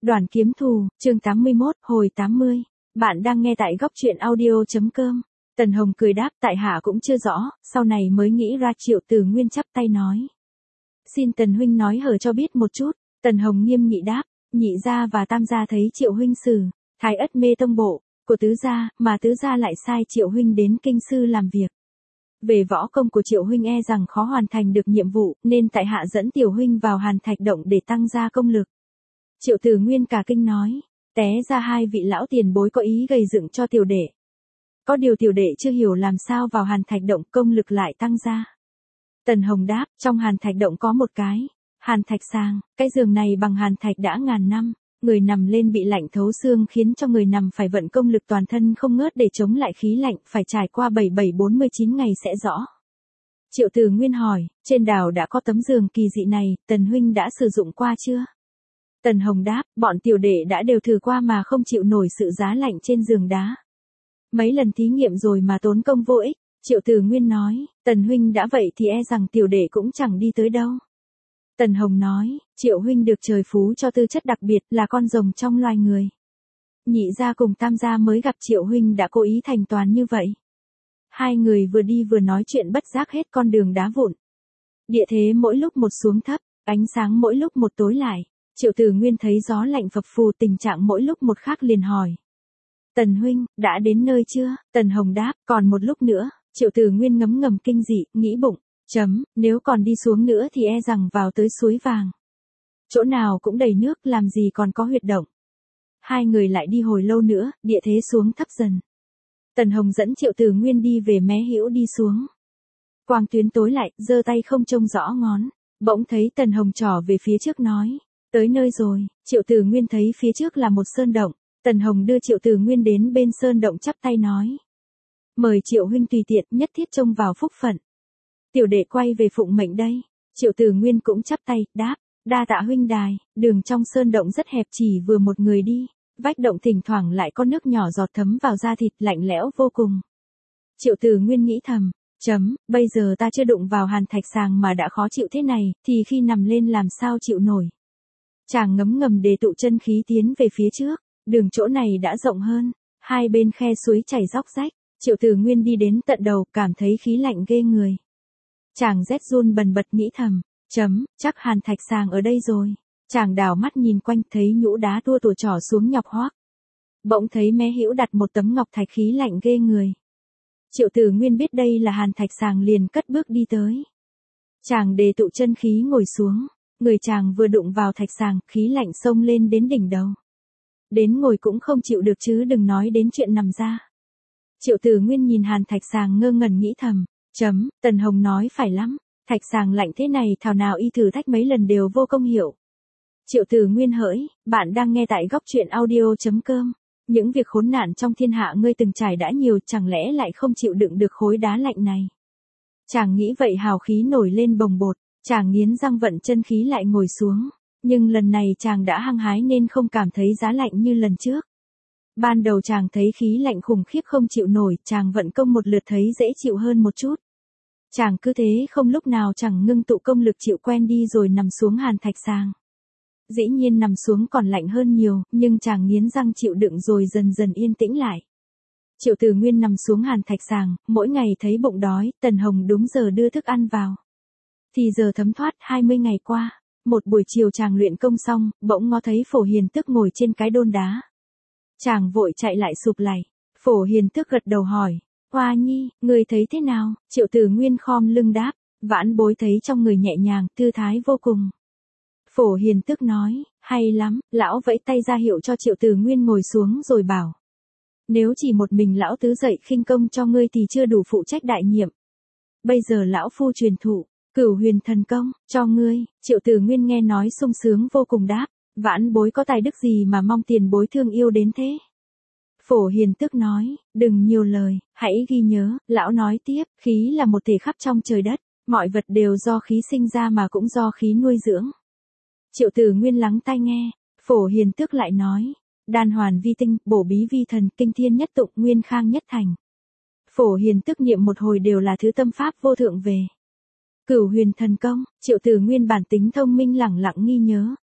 Đoàn kiếm thù, chương 81, hồi 80. Bạn đang nghe tại góc truyện audio.com. Tần Hồng cười đáp, tại hạ cũng chưa rõ, sau này mới nghĩ ra. Triệu Từ Nguyên chắp tay nói. Xin Tần huynh nói hở cho biết một chút. Tần Hồng nghiêm nghị đáp, nhị gia và tam gia thấy Triệu huynh xử Thái Ất Mê Tông bộ của tứ gia, mà tứ gia lại sai Triệu huynh đến kinh sư làm việc. Về võ công của Triệu huynh e rằng khó hoàn thành được nhiệm vụ, nên tại hạ dẫn tiểu huynh vào Hàn Thạch Động để tăng gia công lực. Triệu Từ Nguyên cả kinh nói, té ra hai vị lão tiền bối có ý gây dựng cho tiểu đệ. Có điều tiểu đệ chưa hiểu làm sao vào Hàn Thạch Động công lực lại tăng gia. Tần Hồng đáp, trong Hàn Thạch Động có một cái Hàn Thạch Sàng, cái giường này bằng hàn thạch đã ngàn năm, người nằm lên bị lạnh thấu xương khiến cho người nằm phải vận công lực toàn thân không ngớt để chống lại khí lạnh, phải trải qua 7749 ngày sẽ rõ. Triệu Từ Nguyên hỏi, trên đảo đã có tấm giường kỳ dị này, Tần huynh đã sử dụng qua chưa? Tần Hồng đáp, bọn tiểu đệ đã đều thử qua mà không chịu nổi sự giá lạnh trên giường đá. Mấy lần thí nghiệm rồi mà tốn công vô ích. Triệu Từ Nguyên nói, Tần huynh đã vậy thì e rằng tiểu đệ cũng chẳng đi tới đâu. Tần Hồng nói, Triệu huynh được trời phú cho tư chất đặc biệt, là con rồng trong loài người. Nhị gia cùng tam gia mới gặp Triệu huynh đã cố ý thành toàn như vậy. Hai người vừa đi vừa nói chuyện bất giác hết con đường đá vụn. Địa thế mỗi lúc một xuống thấp, ánh sáng mỗi lúc một tối lại. Triệu Từ Nguyên thấy gió lạnh phập phù, tình trạng mỗi lúc một khác liền hỏi. Tần huynh, đã đến nơi chưa? Tần Hồng đáp, còn một lúc nữa. Triệu Từ Nguyên ngấm ngầm kinh dị, nghĩ bụng. Nếu còn đi xuống nữa thì e rằng vào tới suối vàng. Chỗ nào cũng đầy nước, làm gì còn có huyệt động. Hai người lại đi hồi lâu nữa, địa thế xuống thấp dần. Tần Hồng dẫn Triệu Từ Nguyên đi về mé hữu đi xuống. Quang tuyến tối lại, giơ tay không trông rõ ngón. Bỗng thấy Tần Hồng trỏ về phía trước nói. Tới nơi rồi. Triệu Từ Nguyên thấy phía trước là một sơn động. Tần Hồng đưa Triệu Từ Nguyên đến bên sơn động chắp tay nói. Mời Triệu huynh tùy tiện, nhất thiết trông vào phúc phận. Tiểu đệ quay về phụng mệnh đây. Triệu Từ Nguyên cũng chắp tay, đáp, đa tạ huynh đài. Đường trong sơn động rất hẹp, chỉ vừa một người đi. Vách động thỉnh thoảng lại có nước nhỏ giọt thấm vào da thịt, lạnh lẽo vô cùng. Triệu Từ Nguyên nghĩ thầm, bây giờ ta chưa đụng vào Hàn Thạch Sàng mà đã khó chịu thế này, thì khi nằm lên làm sao chịu nổi. Chàng ngấm ngầm đề tụ chân khí tiến về phía trước, đường chỗ này đã rộng hơn, hai bên khe suối chảy róc rách. Triệu Từ Nguyên đi đến tận đầu, cảm thấy khí lạnh ghê người. Chàng rét run bần bật nghĩ thầm, chắc Hàn Thạch Sàng ở đây rồi. Chàng đảo mắt nhìn quanh, thấy nhũ đá tua tủa trỏ xuống nhọc hoác. Bỗng thấy mé hữu đặt một tấm ngọc thạch, khí lạnh ghê người. Triệu Từ Nguyên biết đây là Hàn Thạch Sàng liền cất bước đi tới. Chàng đề tụ chân khí ngồi xuống, người chàng vừa đụng vào thạch sàng, khí lạnh xông lên đến đỉnh đầu. Đến ngồi cũng không chịu được chứ đừng nói đến chuyện nằm ra. Triệu Từ Nguyên nhìn Hàn Thạch Sàng ngơ ngẩn nghĩ thầm, Tần Hồng nói phải lắm, thạch sàng lạnh thế này thảo nào y thử thách mấy lần đều vô công hiệu. Triệu Từ Nguyên hỡi, bạn đang nghe tại góc truyện audio.com. Những việc khốn nạn trong thiên hạ ngươi từng trải đã nhiều, chẳng lẽ lại không chịu đựng được khối đá lạnh này. Chàng nghĩ vậy hào khí nổi lên bồng bột, chàng nghiến răng vận chân khí lại ngồi xuống. Nhưng lần này chàng đã hăng hái nên không cảm thấy giá lạnh như lần trước. Ban đầu chàng thấy khí lạnh khủng khiếp không chịu nổi, chàng vận công một lượt thấy dễ chịu hơn một chút. Chàng cứ thế không lúc nào chẳng ngưng tụ công lực chịu quen đi rồi nằm xuống Hàn Thạch Sàng. Dĩ nhiên nằm xuống còn lạnh hơn nhiều, nhưng chàng nghiến răng chịu đựng rồi dần dần yên tĩnh lại. Triệu Từ Nguyên nằm xuống Hàn Thạch Sàng, mỗi ngày thấy bụng đói, Tần Hồng đúng giờ đưa thức ăn vào. Thì giờ thấm thoát 20 ngày qua, một buổi chiều chàng luyện công xong, bỗng ngó thấy Phổ Hiền Tước ngồi trên cái đôn đá. Chàng vội chạy lại sụp lạy. Phổ Hiền Tước gật đầu hỏi, Hoa nhi, người thấy thế nào? Triệu Từ Nguyên khom lưng đáp, vãn bối thấy trong người nhẹ nhàng, thư thái vô cùng. Phổ Hiền Tước nói, hay lắm, lão vẫy tay ra hiệu cho Triệu Từ Nguyên ngồi xuống rồi bảo. Nếu chỉ một mình lão tứ dạy khinh công cho ngươi thì chưa đủ phụ trách đại nhiệm. Bây giờ lão phu truyền thụ Cửu Huyền Thần Công cho ngươi. Triệu Từ Nguyên nghe nói sung sướng vô cùng đáp, vãn bối có tài đức gì mà mong tiền bối thương yêu đến thế. Phổ Hiền Tước nói, đừng nhiều lời, hãy ghi nhớ. Lão nói tiếp, khí là một thể khắp trong trời đất, mọi vật đều do khí sinh ra mà cũng do khí nuôi dưỡng. Triệu Từ Nguyên lắng tai nghe. Phổ Hiền Tước lại nói, đan hoàn vi tinh, bổ bí vi thần, kinh thiên nhất tụng, nguyên khang nhất thành. Phổ Hiền Tước niệm một hồi đều là thứ tâm pháp vô thượng về. Cửu Huyền Thần Công. Triệu Từ Nguyên bản tính thông minh lẳng lặng ghi nhớ.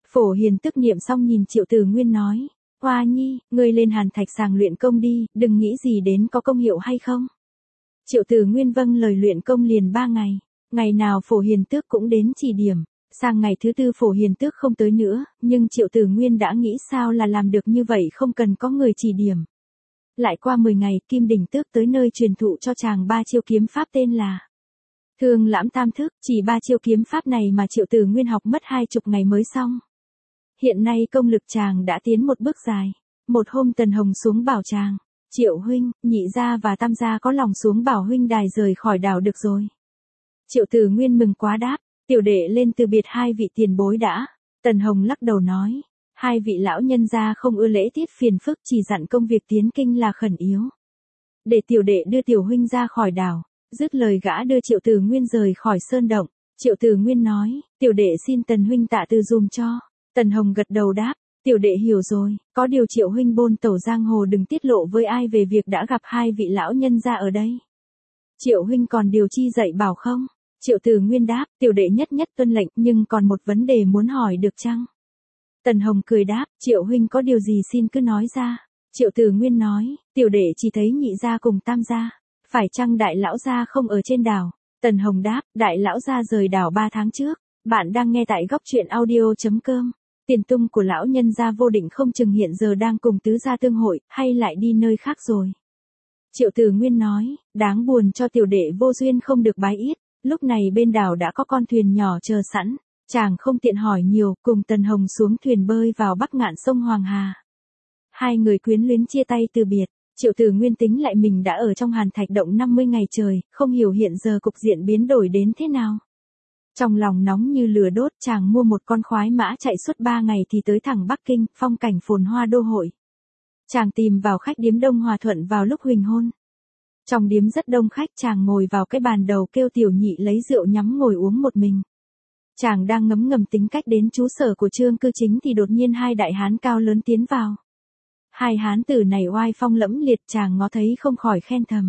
Phổ Hiền tức niệm xong nhìn Triệu Tử Nguyên nói, Hoa Nhi, ngươi lên Hàn Thạch sàng luyện công đi, đừng nghĩ gì đến có công hiệu hay không. Triệu Tử Nguyên vâng lời luyện công liền 3 ngày, ngày nào Phổ Hiền Tước cũng đến chỉ điểm, sang ngày thứ 4 Phổ Hiền Tước không tới nữa, nhưng Triệu Tử Nguyên đã nghĩ sao là làm được như vậy không cần có người chỉ điểm. Lại qua 10 ngày, Kim Đỉnh Tước tới nơi truyền thụ cho chàng 3 chiêu kiếm pháp tên là Thương Lãm Tam Thức, chỉ 3 chiêu kiếm pháp này mà Triệu Tử Nguyên học mất 20 ngày mới xong. Hiện nay công lực chàng đã tiến một bước dài. Một hôm Tần Hồng xuống bảo chàng, Triệu huynh, Nhị gia và Tam gia có lòng xuống bảo huynh đài rời khỏi đảo được rồi. Triệu Tử Nguyên mừng quá đáp, tiểu đệ lên từ biệt 2 vị tiền bối đã. Tần Hồng lắc đầu nói, 2 vị lão nhân gia không ưa lễ tiết phiền phức, chỉ dặn công việc tiến kinh là khẩn yếu. Để tiểu đệ đưa tiểu huynh ra khỏi đảo. Dứt lời gã đưa Triệu Tử Nguyên rời khỏi sơn động. Triệu Tử Nguyên nói, tiểu đệ xin Tần huynh tạ từ dùm cho. Tần Hồng gật đầu đáp, tiểu đệ hiểu rồi, có điều Triệu huynh bôn tẩu giang hồ đừng tiết lộ với ai về việc đã gặp 2 vị lão nhân gia ở đây. Triệu huynh còn điều chi dạy bảo không? Triệu Tử Nguyên đáp, tiểu đệ nhất nhất tuân lệnh, nhưng còn một vấn đề muốn hỏi được chăng? Tần Hồng cười đáp, Triệu huynh có điều gì xin cứ nói ra. Triệu Tử Nguyên nói, tiểu đệ chỉ thấy Nhị gia cùng Tam gia, phải chăng đại lão gia không ở trên đảo? Tần Hồng đáp, đại lão gia rời đảo 3 tháng trước. Bạn đang nghe tại góc truyện audio.com. Tiền tung của lão nhân gia vô định không chừng hiện giờ đang cùng tứ gia tương hội, hay lại đi nơi khác rồi. Triệu Tử Nguyên nói, đáng buồn cho tiểu đệ vô duyên không được bái yết. Lúc này bên đảo đã có con thuyền nhỏ chờ sẵn, chàng không tiện hỏi nhiều, cùng Tần Hồng xuống thuyền bơi vào bắc ngạn sông Hoàng Hà. 2 người quyến luyến chia tay từ biệt. Triệu Tử Nguyên tính lại mình đã ở trong Hàn Thạch động 50 ngày trời, không hiểu hiện giờ cục diện biến đổi đến thế nào. Trong lòng nóng như lửa đốt, chàng mua một con khoái mã chạy suốt 3 ngày thì tới thẳng Bắc Kinh, phong cảnh phồn hoa đô hội. Chàng tìm vào khách điếm Đông Hòa Thuận vào lúc huỳnh hôn. Trong điếm rất đông khách, chàng ngồi vào cái bàn đầu kêu tiểu nhị lấy rượu nhắm ngồi uống một mình. Chàng đang ngấm ngầm tính cách đến trú sở của Trương Cư Chính thì đột nhiên 2 đại hán cao lớn tiến vào. 2 hán tử này oai phong lẫm liệt, chàng ngó thấy không khỏi khen thầm.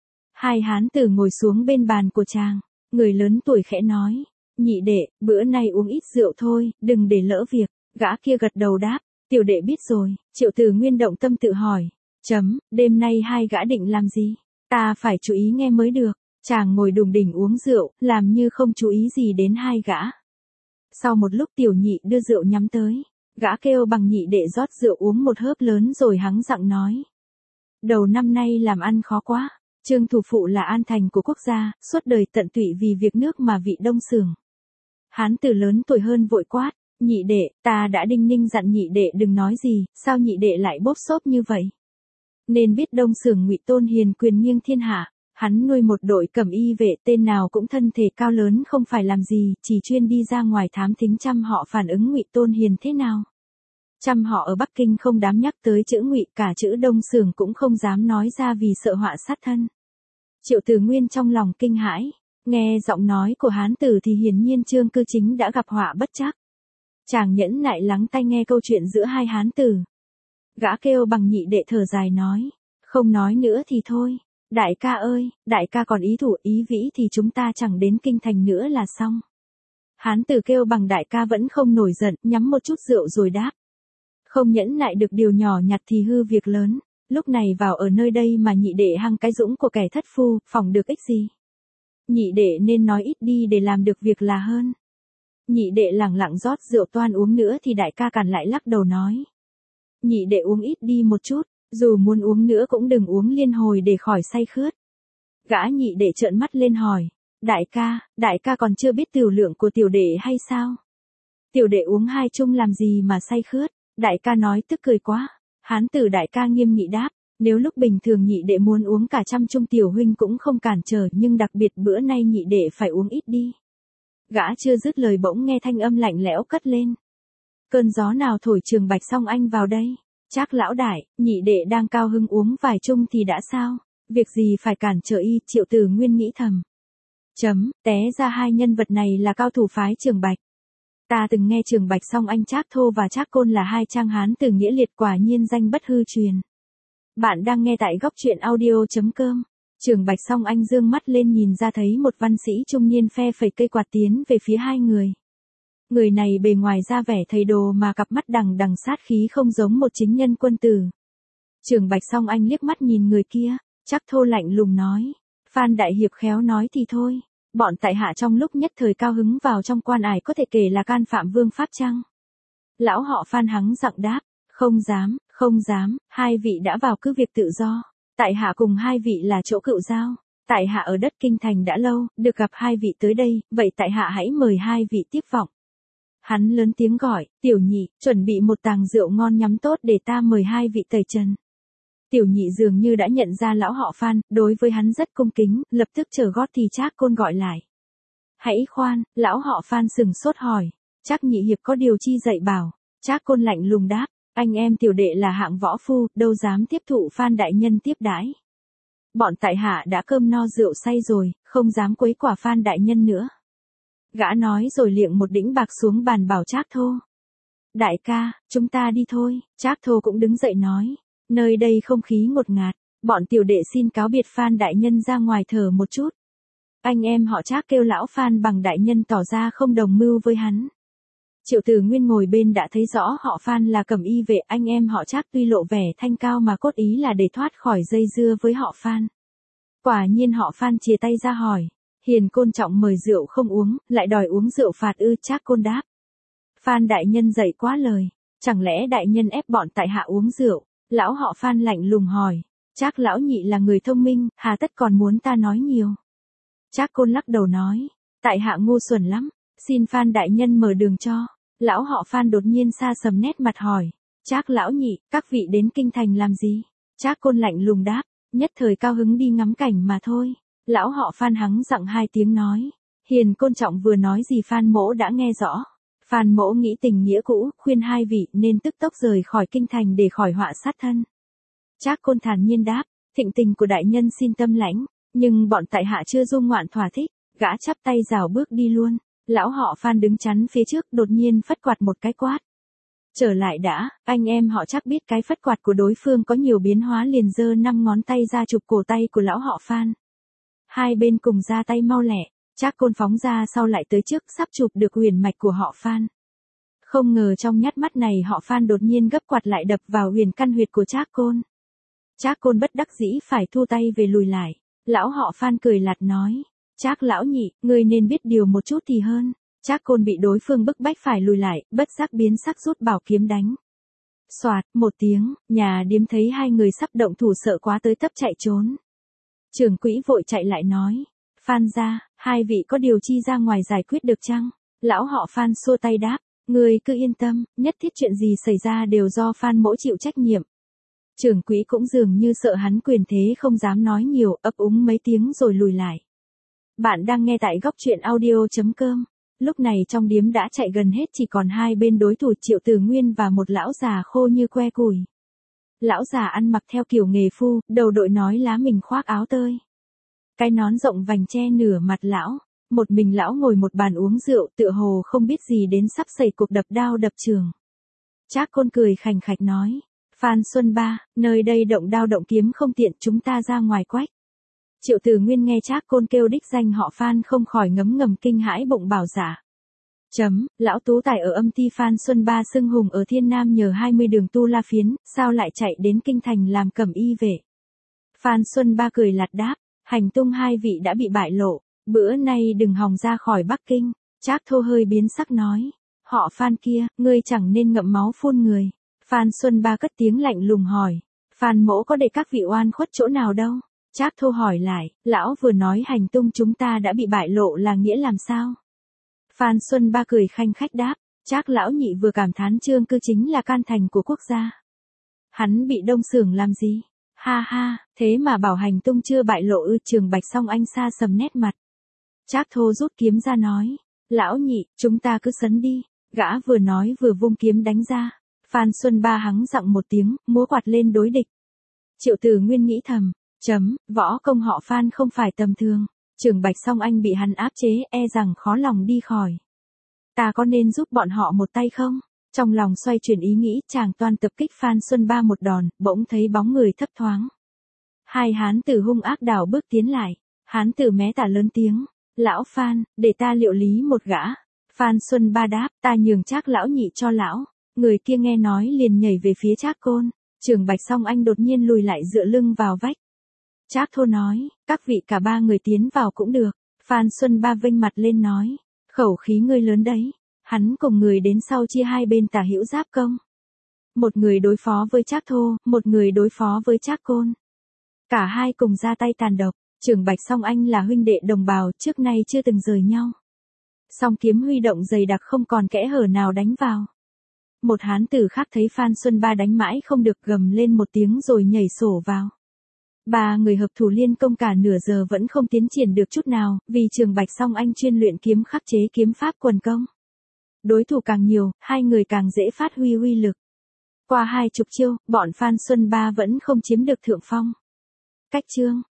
2 hán tử ngồi xuống bên bàn của chàng, người lớn tuổi khẽ nói, nhị đệ, bữa nay uống ít rượu thôi, đừng để lỡ việc. Gã kia gật đầu đáp, tiểu đệ biết rồi. Triệu Tử Nguyên động tâm tự hỏi, đêm nay 2 gã định làm gì? Ta phải chú ý nghe mới được. Chàng ngồi đùng đỉnh uống rượu, làm như không chú ý gì đến 2 gã. Sau một lúc tiểu nhị đưa rượu nhắm tới. Gã kêu bằng nhị đệ rót rượu uống một hớp lớn rồi hắng giọng nói. Đầu năm nay làm ăn khó quá. Trương thủ phụ là an thành của quốc gia, suốt đời tận tụy vì việc nước mà vị đông xưởng. Hán tử lớn tuổi hơn vội quát, nhị đệ, ta đã đinh ninh dặn nhị đệ đừng nói gì, sao nhị đệ lại bốp xốp như vậy? Nên biết đông xưởng Ngụy Tôn Hiền quyền nghiêng thiên hạ, hắn nuôi một đội cẩm y vệ tên nào cũng thân thể cao lớn không phải làm gì, chỉ chuyên đi ra ngoài thám thính trăm họ phản ứng Ngụy Tôn Hiền thế nào. Trăm họ ở Bắc Kinh không dám nhắc tới chữ Ngụy, cả chữ đông xưởng cũng không dám nói ra vì sợ họa sát thân. Triệu Tử Nguyên trong lòng kinh hãi, nghe giọng nói của hán tử thì hiển nhiên Trương Cư Chính đã gặp họa bất trắc. Chàng nhẫn nại lắng tai nghe câu chuyện giữa 2 hán tử. Gã kêu bằng nhị đệ thở dài nói, không nói nữa thì thôi. Đại ca ơi, đại ca còn ý thủ ý vĩ thì chúng ta chẳng đến kinh thành nữa là xong. Hán tử kêu bằng đại ca vẫn không nổi giận, nhắm một chút rượu rồi đáp. Không nhẫn nại được điều nhỏ nhặt thì hư việc lớn, lúc này vào ở nơi đây mà nhị đệ hăng cái dũng của kẻ thất phu, phỏng được ích gì. Nhị đệ nên nói ít đi để làm được việc là hơn. Nhị đệ lẳng lặng rót rượu toan uống nữa thì đại ca cản lại lắc đầu nói. Nhị đệ uống ít đi một chút, dù muốn uống nữa cũng đừng uống liên hồi để khỏi say khướt. Gã nhị đệ trợn mắt lên hỏi, đại ca còn chưa biết tiểu lượng của tiểu đệ hay sao? Tiểu đệ uống 2 chung làm gì mà say khướt? Đại ca nói tức cười quá. Hán tử đại ca nghiêm nghị đáp, nếu lúc bình thường nhị đệ muốn uống cả 100 chung tiểu huynh cũng không cản trở, nhưng đặc biệt bữa nay nhị đệ phải uống ít đi. Gã chưa dứt lời bỗng nghe thanh âm lạnh lẽo cất lên. Cơn gió nào thổi Trường Bạch Song Anh vào đây? Chắc lão đại, nhị đệ đang cao hưng uống vài chung thì đã sao? Việc gì phải cản trở y? Triệu Tử Nguyên nghĩ thầm. Té ra 2 nhân vật này là cao thủ phái Trường Bạch. Ta từng nghe Trường Bạch Song Anh Trác Thô và Trác Côn là 2 trang hán từ nghĩa liệt, quả nhiên danh bất hư truyền. Bạn đang nghe tại góc truyện audio.com. Trường Bạch Song Anh dương mắt lên nhìn ra thấy một văn sĩ trung niên phe phẩy cây quạt tiến về phía 2 người. Người này bề ngoài ra vẻ thầy đồ mà cặp mắt đằng đằng sát khí không giống một chính nhân quân tử. Trường Bạch Song Anh liếc mắt nhìn người kia, Trác Thô lạnh lùng nói. Phan Đại Hiệp khéo nói thì thôi, bọn tại hạ trong lúc nhất thời cao hứng vào trong quan ải có thể kể là can phạm vương pháp chăng? Lão họ Phan hắng giọng đáp, không dám, hai vị đã vào cứ việc tự do. Tại hạ cùng hai vị là chỗ cựu giao. Tại hạ ở đất kinh thành đã lâu, được gặp hai vị tới đây, vậy tại hạ hãy mời hai vị tiếp vọng. Hắn lớn tiếng gọi, Tiểu Nhị, chuẩn bị một tàng rượu ngon nhắm tốt để ta mời hai vị tẩy trần. Tiểu Nhị dường như đã nhận ra lão họ Phan, đối với hắn rất cung kính, lập tức trở gót thì Trác Côn gọi lại. Hãy khoan, lão họ Phan sừng sốt hỏi, Trác nhị hiệp có điều chi dạy bảo. Trác Côn lạnh lùng đáp, anh em tiểu đệ là hạng võ phu, đâu dám tiếp thụ Phan đại nhân tiếp đãi. Bọn tại hạ đã cơm no rượu say rồi, không dám quấy quả Phan đại nhân nữa. Gã nói rồi liệng một đĩnh bạc xuống bàn bảo Trác Thô. Đại ca, chúng ta đi thôi. Trác Thô cũng đứng dậy nói, nơi đây không khí ngột ngạt, bọn tiểu đệ xin cáo biệt Phan đại nhân ra ngoài thở một chút. Anh em họ Trác kêu lão Phan bằng đại nhân tỏ ra không đồng mưu với hắn. Triệu Tử Nguyên ngồi bên đã thấy rõ họ Phan là Cẩm Y vệ, anh em họ Trác tuy lộ vẻ thanh cao mà cốt ý là để thoát khỏi dây dưa với họ Phan. Quả nhiên họ Phan chìa tay ra hỏi, Hiền Côn trọng mời rượu không uống, lại đòi uống rượu phạt ư? Trác Côn đáp. Phan đại nhân dạy quá lời, chẳng lẽ đại nhân ép bọn tại hạ uống rượu? Lão họ Phan lạnh lùng hỏi, Trác lão nhị là người thông minh, hà tất còn muốn ta nói nhiều? Trác Côn lắc đầu nói, tại hạ ngu xuẩn lắm, xin Phan đại nhân mở đường cho. Lão họ Phan đột nhiên sa sầm nét mặt hỏi, Trác lão nhị, các vị đến kinh thành làm gì? Trác Côn lạnh lùng đáp, nhất thời cao hứng đi ngắm cảnh mà thôi. Lão họ Phan hắng giọng hai tiếng nói, Hiền Côn trọng vừa nói gì Phan mỗ đã nghe rõ. Phan mỗ nghĩ tình nghĩa cũ, khuyên hai vị nên tức tốc rời khỏi kinh thành để khỏi họa sát thân. Trác Côn thản nhiên đáp, thịnh tình của đại nhân xin tâm lãnh, nhưng bọn tại hạ chưa dung ngoạn thỏa thích. Gã chắp tay rảo bước đi luôn. Lão họ Phan đứng chắn phía trước đột nhiên phất quạt một cái quát. Trở lại đã, anh em họ chắc biết cái phất quạt của đối phương có nhiều biến hóa liền giơ 5 ngón tay ra chụp cổ tay của lão họ Phan. Hai bên cùng ra tay mau lẹ, Trác Côn phóng ra sau lại tới trước sắp chụp được huyền mạch của họ Phan. Không ngờ trong nhát mắt này họ Phan đột nhiên gấp quạt lại đập vào huyền căn huyệt của Trác Côn. Trác Côn bất đắc dĩ phải thu tay về lùi lại. Lão họ Phan cười lạt nói, Trác lão nhị, ngươi nên biết điều một chút thì hơn. Trác Côn bị đối phương bức bách phải lùi lại, bất giác biến sắc rút bảo kiếm đánh. Soạt, một tiếng, nhà điếm thấy hai người sắp động thủ sợ quá tới tấp chạy trốn. Trưởng quỹ vội chạy lại nói, Phan gia, hai vị có điều chi ra ngoài giải quyết được chăng? Lão họ Phan xua tay đáp, ngươi cứ yên tâm, nhất thiết chuyện gì xảy ra đều do Phan mỗ chịu trách nhiệm. Trưởng quỹ cũng dường như sợ hắn quyền thế không dám nói nhiều, ấp úng mấy tiếng rồi lùi lại. Bạn đang nghe tại góc truyện audio.com. Lúc này trong điếm đã chạy gần hết chỉ còn hai bên đối thủ Triệu Tử Nguyên và một lão già khô như que củi. Lão già ăn mặc theo kiểu nghề phu, đầu đội nói lá mình khoác áo tơi. Cái nón rộng vành che nửa mặt lão, một mình lão ngồi một bàn uống rượu tựa hồ không biết gì đến sắp xảy cuộc đập đao đập trường. Trác Côn cười khành khạch nói, Phan Xuân Ba, nơi đây động đao động kiếm không tiện chúng ta ra ngoài quách. Triệu Tử Nguyên nghe Trác Côn kêu đích danh họ Phan không khỏi ngấm ngầm kinh hãi bụng bảo giả. Lão tú tài ở âm ty Phan Xuân Ba xưng hùng ở Thiên Nam nhờ 20 đường tu la phiến, sao lại chạy đến kinh thành làm Cẩm Y vệ? Phan Xuân Ba cười lạt đáp, hành tung hai vị đã bị bại lộ, bữa nay đừng hòng ra khỏi Bắc Kinh. Trác Thô hơi biến sắc nói, họ Phan kia, ngươi chẳng nên ngậm máu phun người. Phan Xuân Ba cất tiếng lạnh lùng hỏi, Phan mỗ có để các vị oan khuất chỗ nào đâu? Trác Thô hỏi lại, lão vừa nói hành tung chúng ta đã bị bại lộ là nghĩa làm sao? Phan Xuân Ba cười khanh khách đáp, Trác lão nhị vừa cảm thán Trương Cư chính là can thành của quốc gia. Hắn bị đông xưởng làm gì? Ha ha, thế mà bảo hành tung chưa bại lộ ư? Trường Bạch Song Anh sa sầm nét mặt. Trác Thô rút kiếm ra nói, lão nhị, chúng ta cứ sấn đi. Gã vừa nói vừa vung kiếm đánh ra. Phan Xuân Ba hắng giọng một tiếng, múa quạt lên đối địch. Triệu Tử Nguyên nghĩ thầm, võ công họ Phan không phải tầm thường. Trường Bạch Song Anh bị hắn áp chế, e rằng khó lòng đi khỏi. Ta có nên giúp bọn họ một tay không? Trong lòng xoay chuyển ý nghĩ, chàng toan tập kích Phan Xuân Ba một đòn, bỗng thấy bóng người thấp thoáng. Hai hán tử hung ác đảo bước tiến lại. Hán tử mé tả lớn tiếng, lão Phan, để ta liệu lý một gã. Phan Xuân Ba đáp, ta nhường Trác lão nhị cho lão. Người kia nghe nói liền nhảy về phía Trác Côn. Trường Bạch Song Anh đột nhiên lùi lại dựa lưng vào vách. Trác Thô nói, các vị cả ba người tiến vào cũng được. Phan Xuân Ba vênh mặt lên nói, khẩu khí ngươi lớn đấy. Hắn cùng người đến sau chia hai bên tả hữu giáp công. Một người đối phó với Trác Thô, một người đối phó với Trác Côn. Cả hai cùng ra tay tàn độc. Trường Bạch Song Anh là huynh đệ đồng bào, trước nay chưa từng rời nhau. Song kiếm huy động dày đặc không còn kẽ hở nào đánh vào. Một hán tử khác thấy Phan Xuân Ba đánh mãi không được, gầm lên một tiếng rồi nhảy sổ vào. Ba người hợp thủ liên công cả nửa giờ vẫn không tiến triển được chút nào, vì Trường Bạch Song Anh chuyên luyện kiếm khắc chế kiếm pháp quần công. Đối thủ càng nhiều, hai người càng dễ phát huy uy lực. Qua 20 chiêu, bọn Phan Xuân Ba vẫn không chiếm được thượng phong. Cách chương